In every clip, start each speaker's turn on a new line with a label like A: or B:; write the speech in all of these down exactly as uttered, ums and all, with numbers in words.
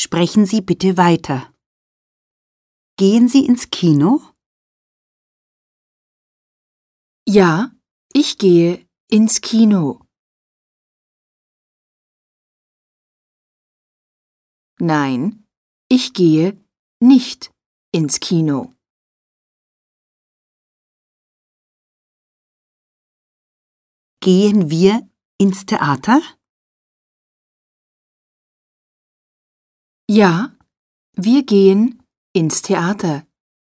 A: Sprechen Sie bitte weiter. Gehen Sie ins Kino?
B: Ja, ich gehe ins Kino. Nein, ich gehe nicht ins Kino.
A: Gehen wir ins Theater?
B: Ja, wir gehen ins Theater.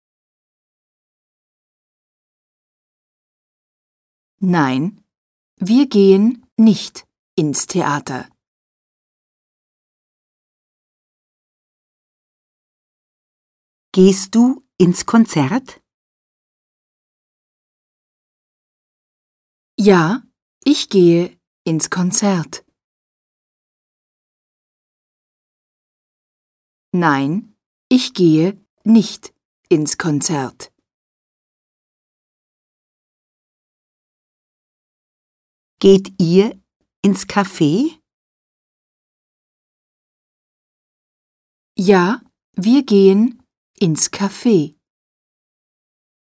B: Nein, wir gehen nicht ins Theater.
A: Gehst du ins Konzert?
B: Ja, ich gehe ins Konzert. Nein, ich gehe nicht ins Konzert.
A: Geht ihr ins Café?
B: Ja, wir gehen ins Café.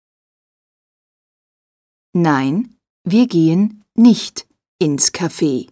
B: Nein, wir gehen nicht ins Café.